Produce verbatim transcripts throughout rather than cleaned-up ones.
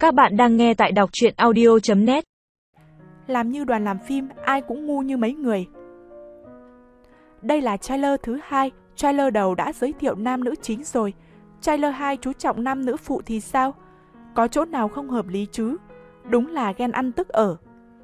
Các bạn đang nghe tại đọc truyện audio chấm net. Làm như đoàn làm phim, ai cũng ngu như mấy người. Đây là trailer thứ hai, trailer đầu đã giới thiệu nam nữ chính rồi. Trailer hai chú trọng nam nữ phụ thì sao? Có chỗ nào không hợp lý chứ? Đúng là ghen ăn tức ở.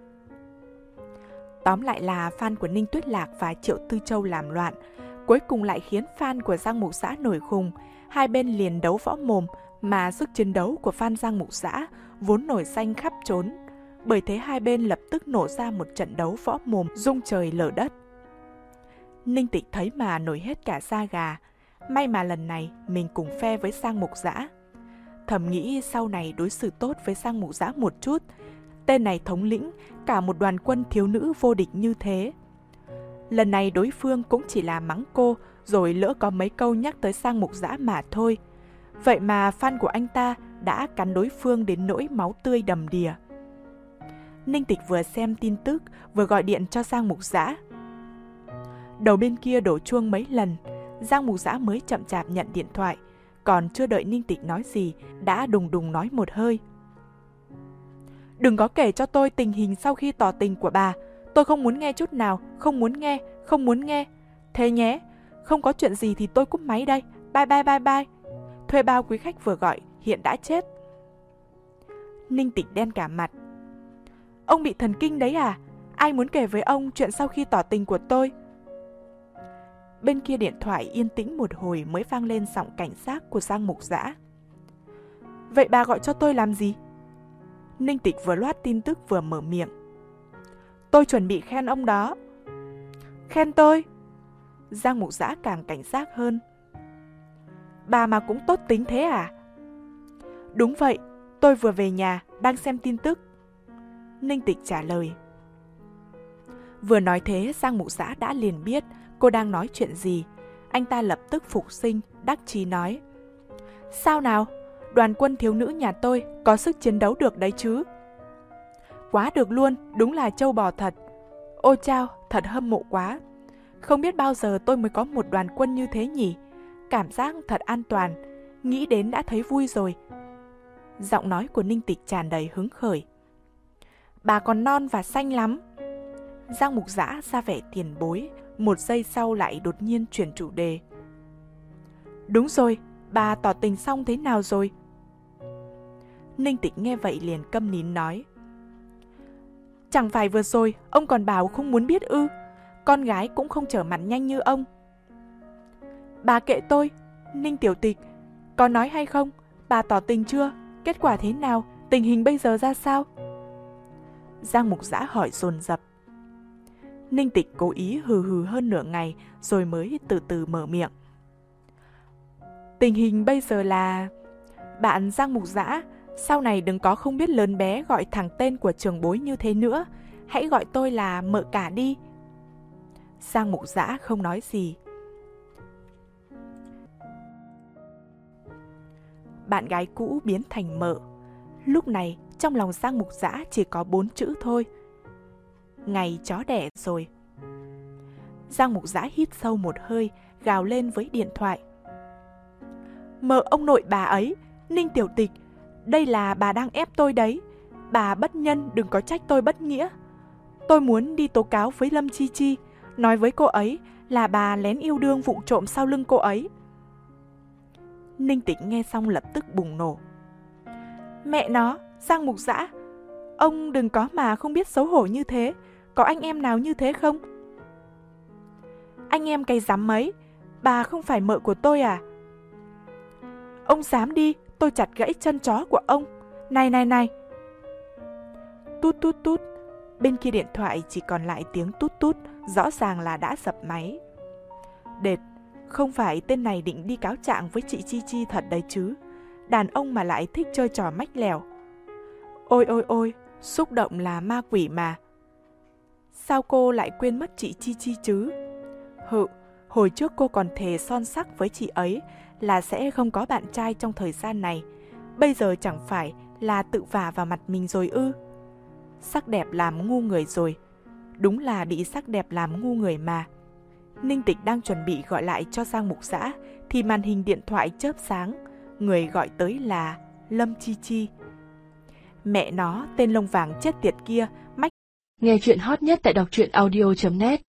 Tóm lại là fan của Ninh Tuyết Lạc và Triệu Tư Châu làm loạn, cuối cùng lại khiến fan của Giang Mục Dã nổi khùng. Hai bên liền đấu võ mồm, mà sức chiến đấu của fan Giang Mục Dã vốn nổi danh khắp trốn. Bởi thế hai bên lập tức nổ ra một trận đấu võ mồm rung trời lở đất. Ninh Tịch thấy mà nổi hết cả da gà. May mà lần này mình cùng phe với Giang Mục Dã. Thầm nghĩ sau này đối xử tốt với Giang Mục Dã một chút. Tên này thống lĩnh cả một đoàn quân thiếu nữ vô địch như thế. Lần này đối phương cũng chỉ là mắng cô, rồi lỡ có mấy câu nhắc tới Giang Mục Dã mà thôi. Vậy mà fan của anh ta đã cắn đối phương đến nỗi máu tươi đầm đìa. Ninh Tịch vừa xem tin tức, vừa gọi điện cho Giang Mục Dã. Đầu bên kia đổ chuông mấy lần, Giang Mục Dã mới chậm chạp nhận điện thoại. Còn chưa đợi Ninh Tịch nói gì, đã đùng đùng nói một hơi. Đừng có kể cho tôi tình hình sau khi tỏ tình của bà. Tôi không muốn nghe chút nào, không muốn nghe, không muốn nghe. Thế nhé, không có chuyện gì thì tôi cúp máy đây. Bye bye bye bye. Thuê bao quý khách vừa gọi hiện đã chết. Ninh Tịch đen cả mặt. Ông bị thần kinh đấy à? Ai muốn kể với ông chuyện sau khi tỏ tình của tôi? Bên kia điện thoại yên tĩnh một hồi mới vang lên giọng cảnh giác của Giang Mục Dã. Vậy bà gọi cho tôi làm gì? Ninh Tịch vừa loát tin tức vừa mở miệng. Tôi chuẩn bị khen ông đó. Khen tôi? Giang Mục Dã càng cảnh giác hơn. Bà mà cũng tốt tính thế à? Đúng vậy, tôi vừa về nhà, đang xem tin tức. Ninh Tịch trả lời. Vừa nói thế, Giang Mục Dã đã liền biết cô đang nói chuyện gì. Anh ta lập tức phục sinh, đắc chí nói. Sao nào? Đoàn quân thiếu nữ nhà tôi có sức chiến đấu được đấy chứ? Quá được luôn, đúng là trâu bò thật. Ôi chao, thật hâm mộ quá. Không biết bao giờ tôi mới có một đoàn quân như thế nhỉ? Cảm giác thật an toàn, nghĩ đến đã thấy vui rồi. Giọng nói của Ninh Tịch tràn đầy hứng khởi. Bà còn non và xanh lắm. Giang Mục Dã ra vẻ tiền bối, một giây sau lại đột nhiên chuyển chủ đề. Đúng rồi, bà tỏ tình xong thế nào rồi? Ninh Tịch nghe vậy liền câm nín nói. Chẳng phải vừa rồi ông còn bảo không muốn biết ư? Con gái cũng không trở mặt nhanh như ông. Bà kệ tôi, Ninh Tiểu Tịch, có nói hay không? Bà tỏ tình chưa? Kết quả thế nào? Tình hình bây giờ ra sao? Giang Mục Dã hỏi dồn dập. Ninh Tịch cố ý hừ hừ hơn nửa ngày rồi mới từ từ mở miệng. Tình hình bây giờ là... Bạn Giang Mục Dã, sau này đừng có không biết lớn bé gọi thẳng tên của trưởng bối như thế nữa. Hãy gọi tôi là mợ cả đi. Giang Mục Dã không nói gì. Bạn gái cũ biến thành mợ. Lúc này trong lòng Giang Mục Dã chỉ có bốn chữ thôi. Ngày chó đẻ rồi. Giang Mục Dã hít sâu một hơi, gào lên với điện thoại. Mợ ông nội bà ấy, Ninh Tiểu Tịch, đây là bà đang ép tôi đấy. Bà bất nhân đừng có trách tôi bất nghĩa. Tôi muốn đi tố cáo với Lâm Chi Chi, nói với cô ấy là bà lén yêu đương vụng trộm sau lưng cô ấy. Ninh Tịch nghe xong lập tức bùng nổ. Mẹ nó, Giang Mục Dã, ông đừng có mà không biết xấu hổ như thế. Có anh em nào như thế không? Anh em cái dám mấy? Bà không phải mợ của tôi à? Ông dám đi, tôi chặt gãy chân chó của ông. Này này này. Tút tút tút. Bên kia điện thoại chỉ còn lại tiếng tút tút, rõ ràng là đã dập máy. Đệt, không phải tên này định đi cáo trạng với chị Chi Chi thật đấy chứ? Đàn ông mà lại thích chơi trò mách lèo. Ôi ôi ôi, xúc động là ma quỷ mà. Sao cô lại quên mất chị Chi Chi chứ? Hự, hồi trước cô còn thề son sắc với chị ấy là sẽ không có bạn trai trong thời gian này. Bây giờ chẳng phải là tự vả vào mặt mình rồi ư? Sắc đẹp làm ngu người rồi. Đúng là bị sắc đẹp làm ngu người mà. Ninh Tịch đang chuẩn bị gọi lại cho Giang Mục Dã thì màn hình điện thoại chớp sáng. Người gọi tới là Lâm Chi Chi. Mẹ nó, tên lông vàng chết tiệt kia, mách. Nghe chuyện hot nhất tại đọc truyện audio chấm net.